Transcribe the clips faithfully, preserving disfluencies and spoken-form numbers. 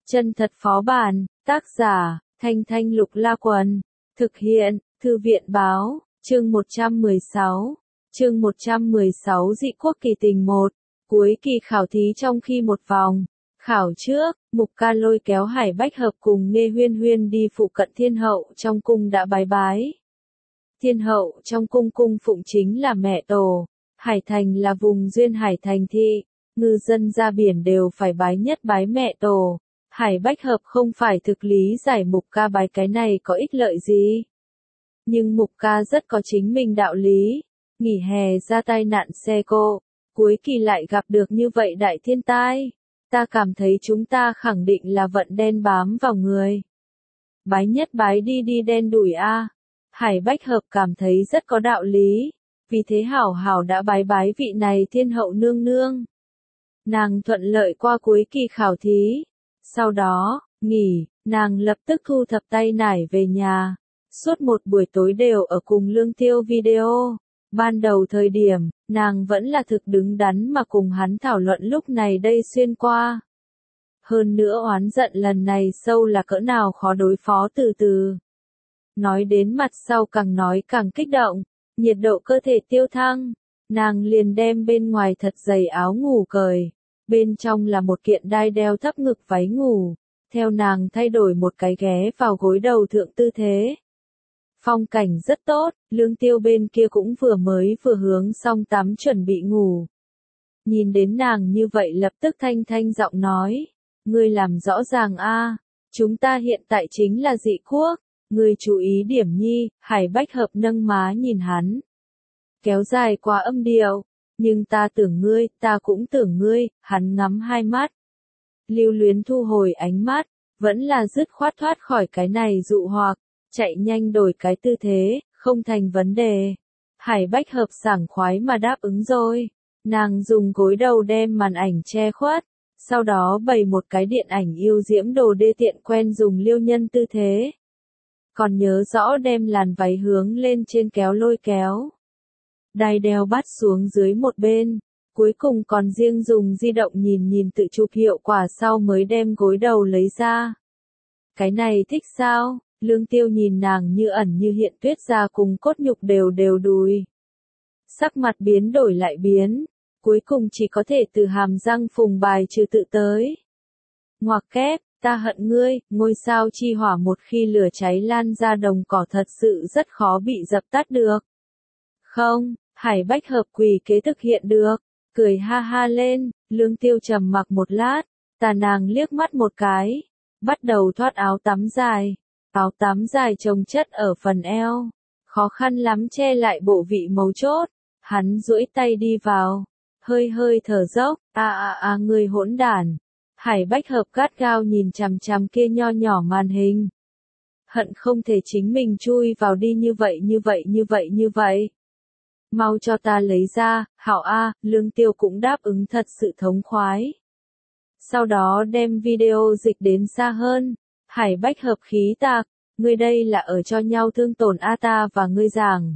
Chân thật phó bản, tác giả, Thanh Thanh Lục La Quần, thực hiện, Thư viện báo, chương một trăm mười sáu, chương một trăm mười sáu Dị quốc kỳ tình một, cuối kỳ khảo thí trong khi một vòng. Khảo trước, Mục Ca lôi kéo Hải Bách Hợp cùng Nghe Huyên Huyên đi phụ cận Thiên Hậu trong cung đã bái bái. Thiên Hậu trong cung cung phụng chính là mẹ tổ, Hải Thành là vùng duyên Hải Thành thị, ngư dân ra biển đều phải bái nhất bái mẹ tổ. Hải Bách Hợp không phải thực lý giải Mục Ca bái cái này có ích lợi gì. Nhưng Mục Ca rất có chính mình đạo lý, nghỉ hè ra tai nạn xe cộ, cuối kỳ lại gặp được như vậy đại thiên tai. Ta cảm thấy chúng ta khẳng định là vận đen bám vào người. Bái nhất bái đi đi đen đủi a. Hải Bách Hợp cảm thấy rất có đạo lý, vì thế hảo hảo đã bái bái vị này thiên hậu nương nương. Nàng thuận lợi qua cuối kỳ khảo thí. Sau đó, nghỉ, nàng lập tức thu thập tay nải về nhà. Suốt một buổi tối đều ở cùng Lương Tiêu video. Ban đầu thời điểm, nàng vẫn là thực đứng đắn mà cùng hắn thảo luận lúc này đây xuyên qua. Hơn nữa oán giận lần này sâu là cỡ nào khó đối phó từ từ. Nói đến mặt sau càng nói càng kích động, nhiệt độ cơ thể tiêu thăng, nàng liền đem bên ngoài thật dày áo ngủ cởi, bên trong là một kiện đai đeo thấp ngực váy ngủ, theo nàng thay đổi một cái ghé vào gối đầu thượng tư thế. Phong cảnh rất tốt, Lương Tiêu bên kia cũng vừa mới vừa hướng xong tắm chuẩn bị ngủ. Nhìn đến nàng như vậy lập tức thanh thanh giọng nói, ngươi làm rõ ràng a, chúng ta hiện tại chính là dị quốc, ngươi chú ý điểm nhi. Hải Bách Hợp nâng má nhìn hắn, kéo dài qua âm điệu, nhưng ta tưởng ngươi, ta cũng tưởng ngươi. Hắn ngắm hai mắt, lưu luyến thu hồi ánh mắt, vẫn là dứt khoát thoát khỏi cái này dụ hoặc. Chạy nhanh đổi cái tư thế, không thành vấn đề. Hải Bách Hợp sảng khoái mà đáp ứng rồi. Nàng dùng gối đầu đem màn ảnh che khuất, sau đó bày một cái điện ảnh yêu diễm đồ đê tiện quen dùng liêu nhân tư thế. Còn nhớ rõ đem làn váy hướng lên trên kéo lôi kéo. Đai đeo bắt xuống dưới một bên, cuối cùng còn riêng dùng di động nhìn nhìn tự chụp hiệu quả sau mới đem gối đầu lấy ra. Cái này thích sao? Lương Tiêu nhìn nàng như ẩn như hiện tuyết ra cùng cốt nhục đều đều đùi. Sắc mặt biến đổi lại biến, cuối cùng chỉ có thể từ hàm răng phùng bài trừ tự tới. Ngoặc kép, ta hận ngươi, ngôi sao chi hỏa một khi lửa cháy lan ra đồng cỏ thật sự rất khó bị dập tắt được. Không, Hải Bách Hợp quỳ kế thực hiện được, cười ha ha lên. Lương Tiêu trầm mặc một lát, tà nàng liếc mắt một cái, bắt đầu thoát áo tắm dài. Áo tắm dài chồng chất ở phần eo, khó khăn lắm che lại bộ vị mấu chốt. Hắn duỗi tay đi vào, hơi hơi thở dốc, a a a người hỗn đản. Hải Bách Hợp gắt gao nhìn chằm chằm kia nho nhỏ màn hình, hận không thể chính mình chui vào đi như vậy như vậy như vậy như vậy. Mau cho ta lấy ra. Hảo a. Lương Tiêu cũng đáp ứng thật sự thống khoái. Sau đó đem video dịch đến xa hơn. Hải Bách Hợp khí tạc, ngươi đây là ở cho nhau thương tổn a ta và ngươi giảng.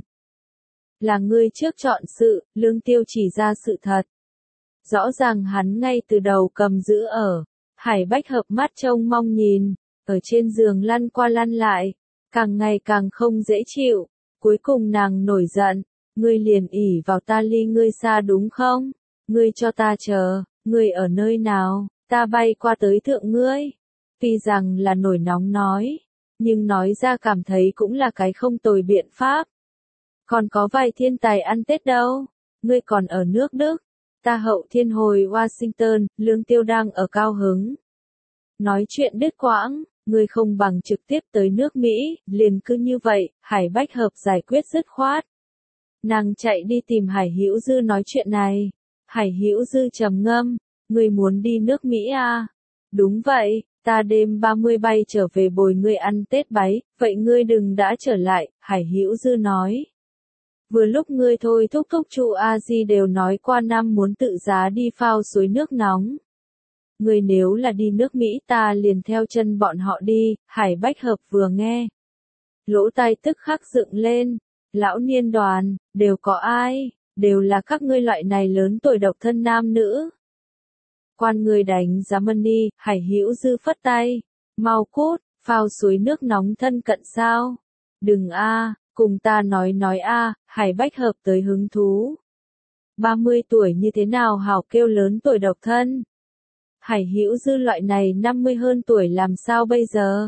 Là ngươi trước chọn sự. Lương Tiêu chỉ ra sự thật. Rõ ràng hắn ngay từ đầu cầm giữ ở. Hải Bách Hợp mắt trông mong nhìn, ở trên giường lăn qua lăn lại, càng ngày càng không dễ chịu. Cuối cùng nàng nổi giận, ngươi liền ỷ vào ta ly ngươi xa đúng không? Ngươi cho ta chờ, ngươi ở nơi nào, ta bay qua tới thượng ngươi. Tuy rằng là nổi nóng nói, nhưng nói ra cảm thấy cũng là cái không tồi biện pháp. Còn có vài thiên tài ăn Tết đâu, ngươi còn ở nước Đức, ta hậu thiên hồi Washington. Lương Tiêu đang ở cao hứng. Nói chuyện đứt quãng, ngươi không bằng trực tiếp tới nước Mỹ, liền cứ như vậy. Hải Bách Hợp giải quyết dứt khoát. Nàng chạy đi tìm Hải Hữu Dư nói chuyện này. Hải Hữu Dư trầm ngâm, ngươi muốn đi nước Mỹ à? Đúng vậy. Ta đêm ba mươi bay trở về bồi ngươi ăn Tết bái, vậy ngươi đừng đã trở lại. Hải Hữu Dư nói. Vừa lúc ngươi thôi thúc thúc Chu A Di đều nói qua năm muốn tự giá đi phao suối nước nóng. Ngươi nếu là đi nước Mỹ ta liền theo chân bọn họ đi. Hải Bách Hợp vừa nghe, lỗ tai tức khắc dựng lên. Lão niên đoàn, đều có ai, đều là các ngươi loại này lớn tuổi độc thân nam nữ. Quan người đánh giá money, Hải Hữu Dư phất tay. Mau cút, phao suối nước nóng thân cận sao? Đừng a, cùng ta nói nói a, Hải Bách Hợp tới hứng thú. ba mươi tuổi như thế nào hảo kêu lớn tuổi độc thân? Hải Hữu Dư loại này năm mươi hơn tuổi làm sao bây giờ?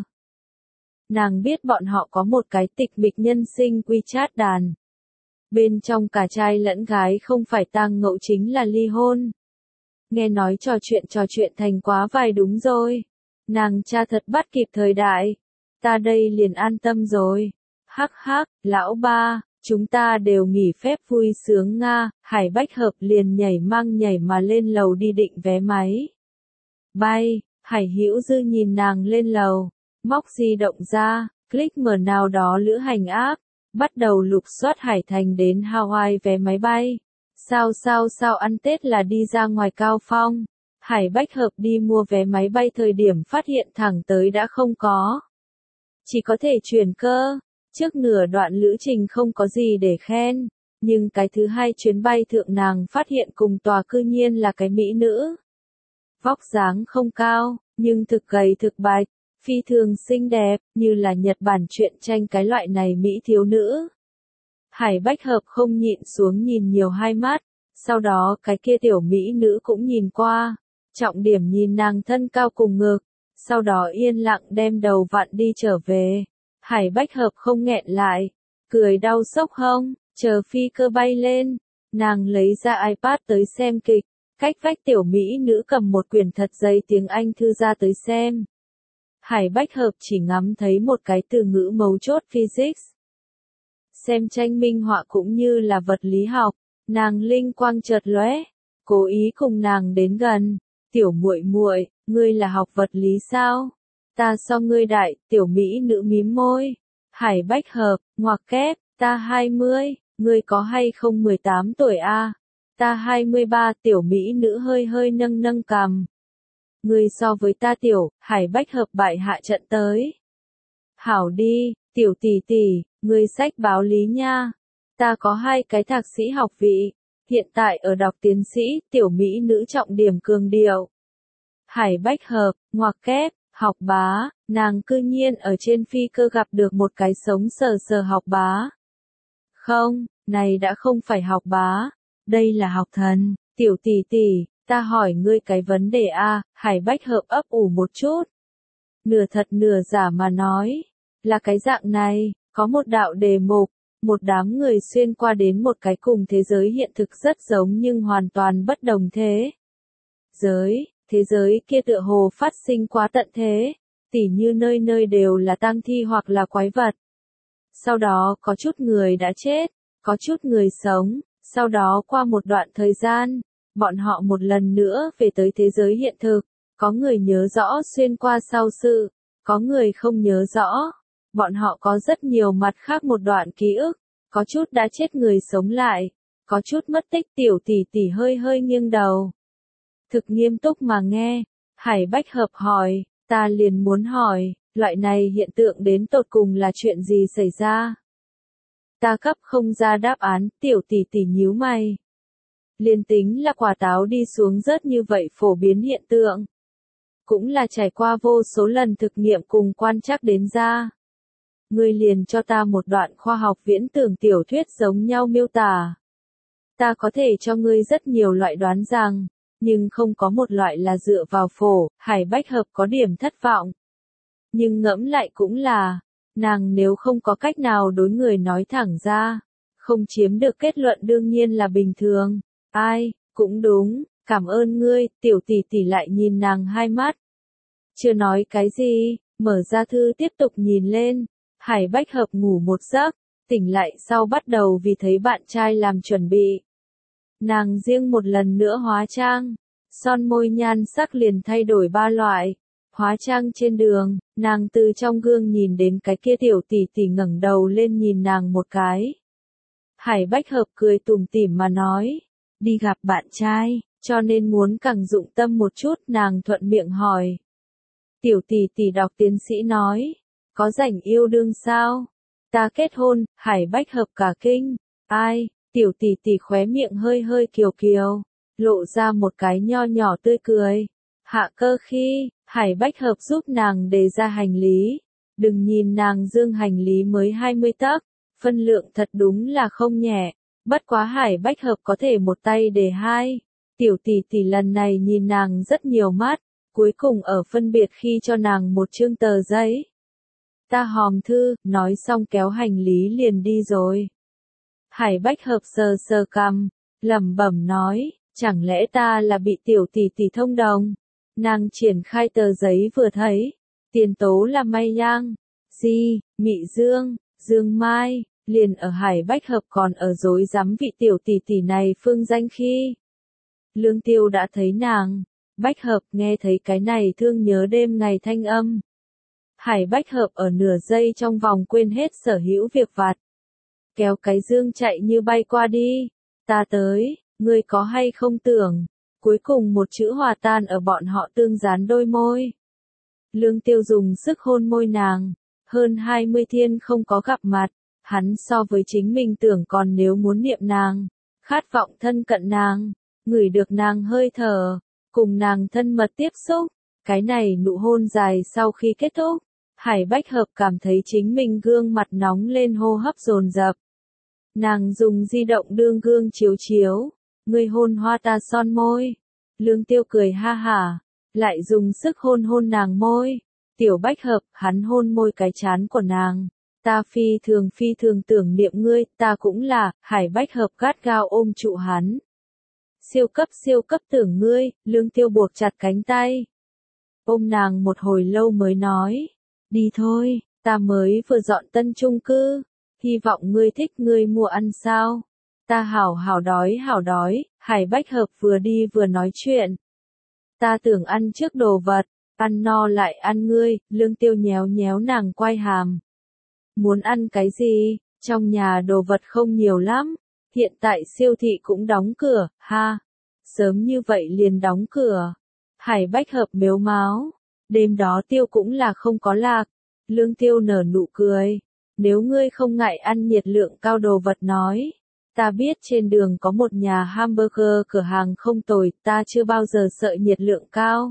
Nàng biết bọn họ có một cái tịch mịch nhân sinh WeChat đàn. Bên trong cả trai lẫn gái không phải tang ngộ chính là ly hôn. Nghe nói trò chuyện trò chuyện thành quá vài đúng rồi. Nàng cha thật bắt kịp thời đại. Ta đây liền an tâm rồi. Hắc hắc, lão ba, chúng ta đều nghỉ phép vui sướng Nga. Hải Bách Hợp liền nhảy mang nhảy mà lên lầu đi định vé máy. Bay, Hải Hữu Dư nhìn nàng lên lầu, móc di động ra, click mở nào đó lữ hành app, bắt đầu lục soát Hải Thành đến Hawaii vé máy bay. Sao sao sao ăn Tết là đi ra ngoài Cao Phong. Hải Bách Hợp đi mua vé máy bay thời điểm phát hiện thẳng tới đã không có. Chỉ có thể chuyển cơ, trước nửa đoạn lữ trình không có gì để khen, nhưng cái thứ hai chuyến bay thượng nàng phát hiện cùng tòa cư nhiên là cái mỹ nữ. Vóc dáng không cao, nhưng thực gầy thực bạch, phi thường xinh đẹp, như là Nhật Bản truyện tranh cái loại này mỹ thiếu nữ. Hải Bách Hợp không nhịn xuống nhìn nhiều hai mắt, sau đó cái kia tiểu mỹ nữ cũng nhìn qua, trọng điểm nhìn nàng thân cao cùng ngực, sau đó yên lặng đem đầu vặn đi trở về. Hải Bách Hợp không nghẹn lại, cười đau sốc hông, chờ phi cơ bay lên, nàng lấy ra iPad tới xem kịch. Cách vách tiểu mỹ nữ cầm một quyển thật dày tiếng Anh thư ra tới xem. Hải Bách Hợp chỉ ngắm thấy một cái từ ngữ mấu chốt physics. Xem tranh minh họa cũng như là vật lý học, nàng linh quang chợt lóe, cố ý cùng nàng đến gần. Tiểu muội muội, ngươi là học vật lý sao? Ta so ngươi đại, tiểu mỹ nữ mím môi. Hải Bách Hợp, ngoặc kép, ta hai mươi, ngươi có hay không mười tám tuổi a? Ta hai mươi ba, tiểu mỹ nữ hơi hơi nâng nâng cằm. Ngươi so với ta tiểu, Hải Bách Hợp bại hạ trận tới. Hảo đi, tiểu tỷ tỷ, ngươi sách báo lý nha. Ta có hai cái thạc sĩ học vị, hiện tại ở đọc tiến sĩ, tiểu mỹ nữ trọng điểm cường điệu. Hải Bách Hợp, ngoặc kép, học bá, nàng cư nhiên ở trên phi cơ gặp được một cái sống sờ sờ học bá. Không, này đã không phải học bá. Đây là học thần, tiểu tỷ tỷ, ta hỏi ngươi cái vấn đề a, Hải Bách Hợp ấp ủ một chút. Nửa thật nửa giả mà nói, là cái dạng này, có một đạo đề mục, một đám người xuyên qua đến một cái cùng thế giới hiện thực rất giống nhưng hoàn toàn bất đồng thế. Giới, thế giới kia tựa hồ phát sinh quá tận thế, tỉ như nơi nơi đều là tang thi hoặc là quái vật. Sau đó có chút người đã chết, có chút người sống. Sau đó qua một đoạn thời gian, bọn họ một lần nữa về tới thế giới hiện thực, có người nhớ rõ xuyên qua sau sự, có người không nhớ rõ, bọn họ có rất nhiều mặt khác một đoạn ký ức, có chút đã chết người sống lại, có chút mất tích tiểu tỷ tỷ hơi hơi nghiêng đầu. Thực nghiêm túc mà nghe, Hải Bách Hợp hỏi, ta liền muốn hỏi, loại này hiện tượng đến tột cùng là chuyện gì xảy ra? Ta cấp không ra đáp án, tiểu tỷ tỷ nhíu mày. Liên tính là quả táo đi xuống rớt như vậy phổ biến hiện tượng. Cũng là trải qua vô số lần thực nghiệm cùng quan trắc đến ra. Ngươi liền cho ta một đoạn khoa học viễn tưởng tiểu thuyết giống nhau miêu tả. Ta có thể cho ngươi rất nhiều loại đoán rằng, nhưng không có một loại là dựa vào phổ, Hải Bách Hợp có điểm thất vọng. Nhưng ngẫm lại cũng là, nàng nếu không có cách nào đối người nói thẳng ra, không chiếm được kết luận đương nhiên là bình thường. Ai, cũng đúng, cảm ơn ngươi, tiểu tỷ tỷ lại nhìn nàng hai mắt. Chưa nói cái gì, mở ra thư tiếp tục nhìn lên, Hải Bách Hợp ngủ một giấc, tỉnh lại sau bắt đầu vì thấy bạn trai làm chuẩn bị. Nàng riêng một lần nữa hóa trang, son môi nhan sắc liền thay đổi ba loại. Hóa trang trên đường, nàng từ trong gương nhìn đến cái kia tiểu tỷ tỷ ngẩng đầu lên nhìn nàng một cái. Hải Bách Hợp cười tủm tỉm mà nói, đi gặp bạn trai, cho nên muốn càng dụng tâm một chút, nàng thuận miệng hỏi. Tiểu tỷ tỷ đọc tiến sĩ nói, có rảnh yêu đương sao? Ta kết hôn, Hải Bách Hợp cả kinh. Ai? Tiểu tỷ tỷ khóe miệng hơi hơi kiều kiều, lộ ra một cái nho nhỏ tươi cười. Hạ Cơ khi, Hải Bách Hợp giúp nàng đề ra hành lý. Đừng nhìn nàng dương hành lý mới hai mươi tấc, phân lượng thật đúng là không nhẹ. Bất quá Hải Bách Hợp có thể một tay đề hai. Tiểu tỷ tỷ lần này nhìn nàng rất nhiều mắt, cuối cùng ở phân biệt khi cho nàng một chương tờ giấy. Ta hòm thư, nói xong kéo hành lý liền đi rồi. Hải Bách Hợp sờ sờ cằm, lẩm bẩm nói, chẳng lẽ ta là bị tiểu tỷ tỷ thông đồng? Nàng triển khai tờ giấy vừa thấy, tiền tố là May Yang, Di, Mị Dương, Dương Mai, liền ở Hải Bách Hợp còn ở dối rắm vị tiểu tỷ tỷ này phương danh khi. Lương Tiêu đã thấy nàng, Bách Hợp nghe thấy cái này thương nhớ đêm ngày thanh âm. Hải Bách Hợp ở nửa giây trong vòng quên hết sở hữu việc vặt. Kéo cái dương chạy như bay qua đi. Ta tới, ngươi có hay không tưởng. Cuối cùng một chữ hòa tan ở bọn họ tương dán đôi môi. Lương Tiêu dùng sức hôn môi nàng. Hơn hai mươi thiên không có gặp mặt. Hắn so với chính mình tưởng còn nếu muốn niệm nàng. Khát vọng thân cận nàng. Ngửi được nàng hơi thở. Cùng nàng thân mật tiếp xúc. Cái này nụ hôn dài sau khi kết thúc. Hải Bách Hợp cảm thấy chính mình gương mặt nóng lên hô hấp dồn dập. Nàng dùng di động đương gương chiếu chiếu. Ngươi hôn hoa ta son môi. Lương Tiêu cười ha hả. Lại dùng sức hôn hôn nàng môi. Tiểu Bách Hợp, hắn hôn môi cái trán của nàng. Ta phi thường phi thường tưởng niệm ngươi, ta cũng là. Hải Bách Hợp gắt gao ôm trụ hắn. Siêu cấp siêu cấp tưởng ngươi. Lương Tiêu buộc chặt cánh tay. Ôm nàng một hồi lâu mới nói. Đi thôi, ta mới vừa dọn tân chung cư. Hy vọng ngươi thích, ngươi mua ăn sao? Ta hảo hảo đói hảo đói. Hải Bách Hợp vừa đi vừa nói chuyện. Ta tưởng ăn trước đồ vật, ăn no lại ăn ngươi. Lương Tiêu nhéo nhéo nàng quai hàm. Muốn ăn cái gì? Trong nhà đồ vật không nhiều lắm. Hiện tại siêu thị cũng đóng cửa, ha. Sớm như vậy liền đóng cửa. Hải Bách Hợp mếu máo. Đêm đó Tiêu cũng là không có lạc. Lương Tiêu nở nụ cười. Nếu ngươi không ngại ăn nhiệt lượng cao đồ vật nói. Ta biết trên đường có một nhà hamburger cửa hàng không tồi, ta chưa bao giờ sợ nhiệt lượng cao.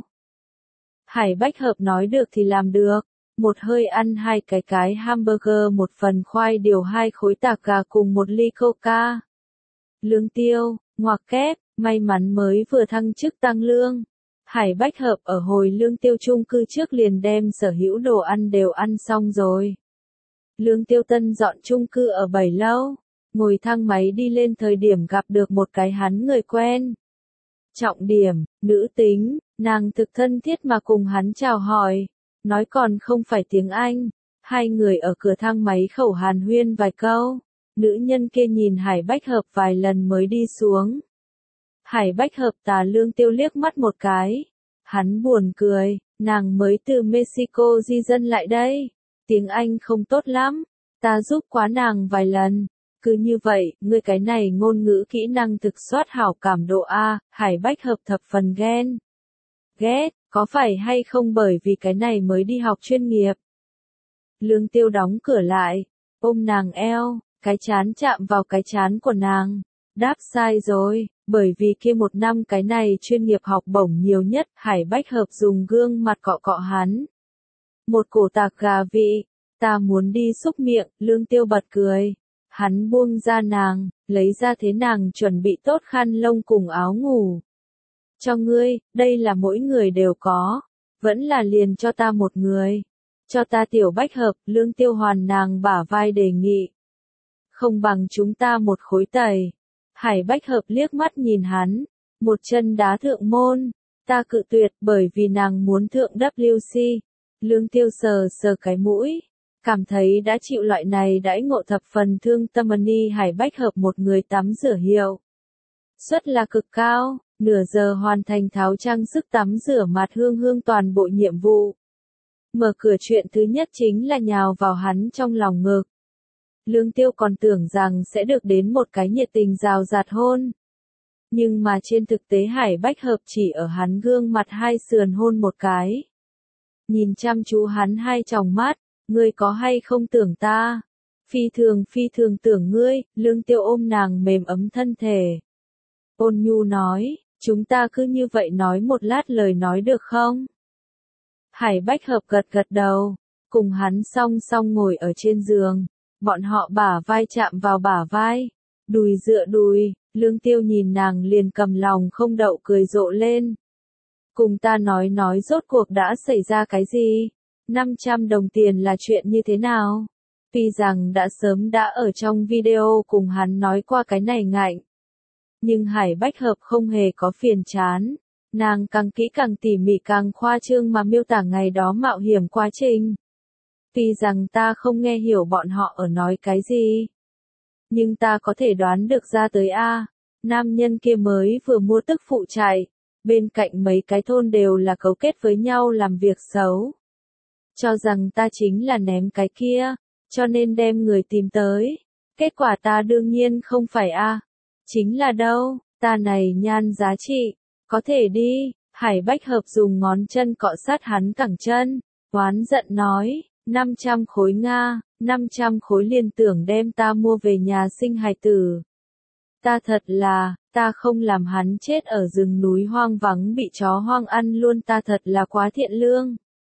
Hải Bách Hợp nói được thì làm được. Một hơi ăn hai cái cái hamburger, một phần khoai điều, hai khối tạc gà cùng một ly coca. Lương Tiêu, ngoặc kép, may mắn mới vừa thăng chức tăng lương. Hải Bách Hợp ở hồi Lương Tiêu chung cư trước liền đem sở hữu đồ ăn đều ăn xong rồi. Lương Tiêu tân dọn chung cư ở bảy lâu, ngồi thang máy đi lên thời điểm gặp được một cái hắn người quen. Trọng điểm, nữ tính, nàng thực thân thiết mà cùng hắn chào hỏi, nói còn không phải tiếng Anh. Hai người ở cửa thang máy khẩu hàn huyên vài câu, nữ nhân kia nhìn Hải Bách Hợp vài lần mới đi xuống. Hải Bách Hợp tà Lương Tiêu liếc mắt một cái. Hắn buồn cười, nàng mới từ Mexico di dân lại đây. Tiếng Anh không tốt lắm, ta giúp quá nàng vài lần. Cứ như vậy, ngươi cái này ngôn ngữ kỹ năng thực soát hảo cảm độ A. Hải Bách Hợp thập phần ghen. Ghét, có phải hay không bởi vì cái này mới đi học chuyên nghiệp. Lương Tiêu đóng cửa lại, ôm nàng eo, cái chán chạm vào cái chán của nàng. Đáp sai rồi, bởi vì kia một năm cái này chuyên nghiệp học bổng nhiều nhất. Hải Bách Hợp dùng gương mặt cọ cọ hắn. Một cổ tạc gà vị, ta muốn đi xúc miệng. Lương Tiêu bật cười. Hắn buông ra nàng, lấy ra thế nàng chuẩn bị tốt khăn lông cùng áo ngủ. Cho ngươi, đây là mỗi người đều có. Vẫn là liền cho ta một người. Cho ta Tiểu Bách Hợp. Lương Tiêu hoàn nàng bả vai đề nghị. Không bằng chúng ta một khối tẩy. Hải Bách Hợp liếc mắt nhìn hắn. Một chân đá thượng môn. Ta cự tuyệt bởi vì nàng muốn thượng W C. Lương Tiêu sờ sờ cái mũi. Cảm thấy đã chịu loại này đãi ngộ thập phần thương tâm. Ni Hải Bách Hợp một người tắm rửa hiệu suất là cực cao, nửa giờ hoàn thành tháo trang sức tắm rửa mặt hương hương toàn bộ nhiệm vụ. Mở cửa chuyện thứ nhất chính là nhào vào hắn trong lòng ngực. Lương Tiêu còn tưởng rằng sẽ được đến một cái nhiệt tình rào rạt hôn. Nhưng mà trên thực tế Hải Bách Hợp chỉ ở hắn gương mặt hai sườn hôn một cái. Nhìn chăm chú hắn hai tròng mắt. Ngươi có hay không tưởng ta? Phi thường phi thường tưởng ngươi. Lương Tiêu ôm nàng mềm ấm thân thể. Ôn nhu nói, Chúng ta cứ như vậy nói một lát lời nói được không? Hải Bách Hợp gật gật đầu, cùng hắn song song ngồi ở trên giường, bọn họ bả vai chạm vào bả vai, đùi dựa đùi, Lương Tiêu nhìn nàng liền cầm lòng không đậu cười rộ lên. Cùng ta nói nói rốt cuộc đã xảy ra cái gì? năm trăm đồng tiền là chuyện như thế nào? Tuy rằng đã sớm đã ở trong video cùng hắn nói qua cái này ngạnh. Nhưng Hải Bách Hợp không hề có phiền chán. Nàng càng kỹ càng tỉ mỉ càng khoa trương mà miêu tả ngày đó mạo hiểm quá trình. Tuy rằng ta không nghe hiểu bọn họ ở nói cái gì. Nhưng ta có thể đoán được ra tới A. Nam nhân kia mới vừa mua tức phụ chạy. Bên cạnh mấy cái thôn đều là cấu kết với nhau làm việc xấu. Cho rằng ta chính là ném cái kia. Cho nên đem người tìm tới. Kết quả ta đương nhiên không phải A. Chính là đâu, ta này nhan giá trị. Có thể đi, Hải Bách Hợp dùng ngón chân cọ sát hắn cẳng chân, oán giận nói, năm trăm khối Nga, năm trăm khối liền tưởng đem ta mua về nhà sinh hài tử. Ta thật là, ta không làm hắn chết ở rừng núi hoang vắng bị chó hoang ăn luôn, ta thật là quá thiện lương.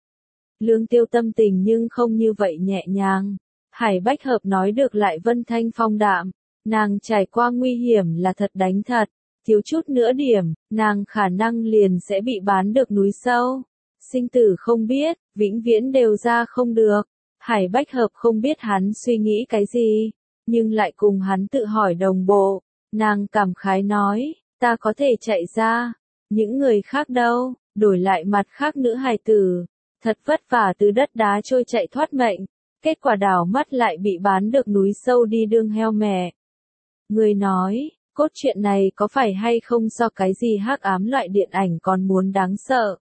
Lương Tiêu tâm tình nhưng không như vậy nhẹ nhàng. Hải Bách Hợp nói được lại vân thanh phong đạm, nàng trải qua nguy hiểm là thật đánh thật. Thiếu chút nữa điểm, nàng khả năng liền sẽ bị bán được núi sâu. Sinh tử không biết, vĩnh viễn đều ra không được. Hải Bách Hợp không biết hắn suy nghĩ cái gì, nhưng lại cùng hắn tự hỏi đồng bộ. Nàng cảm khái nói, ta có thể chạy ra, những người khác đâu, đổi lại mặt khác nữ hài tử. Thật vất vả từ đất đá trôi chạy thoát mệnh, kết quả đảo mắt lại bị bán được núi sâu đi đương heo mẹ. Người nói, cốt truyện này có phải hay không so cái gì hắc ám loại điện ảnh còn muốn đáng sợ.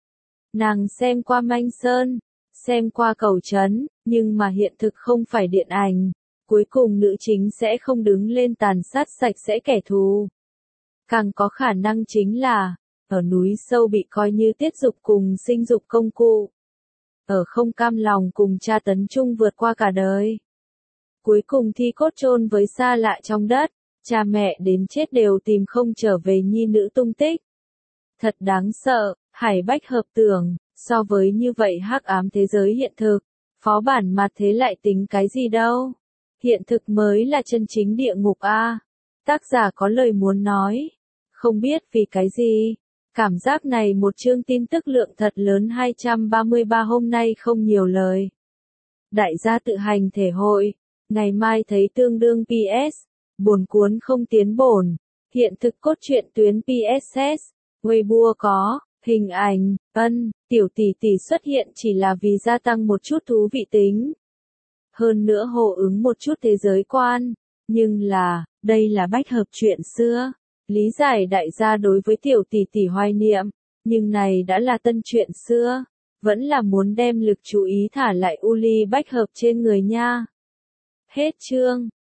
Nàng xem qua Manh Sơn, xem qua Cầu Trấn, nhưng mà hiện thực không phải điện ảnh. Cuối cùng nữ chính sẽ không đứng lên tàn sát sạch sẽ kẻ thù. Càng có khả năng chính là, ở núi sâu bị coi như tiết dục cùng sinh dục công cụ. Ở không cam lòng cùng tra tấn chung vượt qua cả đời. Cuối cùng thi cốt chôn với xa lạ trong đất. Cha mẹ đến chết đều tìm không trở về nhi nữ tung tích. Thật đáng sợ, Hải Bách Hợp tưởng, so với như vậy hắc ám thế giới hiện thực, phó bản mặt thế lại tính cái gì đâu. Hiện thực mới là chân chính địa ngục a. Tác giả có lời muốn nói. Không biết vì cái gì. Cảm giác này một chương tin tức lượng thật lớn hai trăm ba mươi ba hôm nay không nhiều lời. Đại gia tự hành thể hội. Ngày mai thấy tương đương pê ét. Buồn cuốn không tiến bổn. Hiện thực cốt truyện tuyến pê ét ét. Weibo có. Hình ảnh. Ân. Tiểu tỷ tỷ xuất hiện chỉ là vì gia tăng một chút thú vị tính. Hơn nữa hồ ứng một chút thế giới quan. Nhưng là, đây là Bách Hợp chuyện xưa. Lý giải đại gia đối với tiểu tỷ tỷ hoài niệm. Nhưng này đã là tân chuyện xưa. Vẫn là muốn đem lực chú ý thả lại Uli Bách Hợp trên người nha. Hết chương.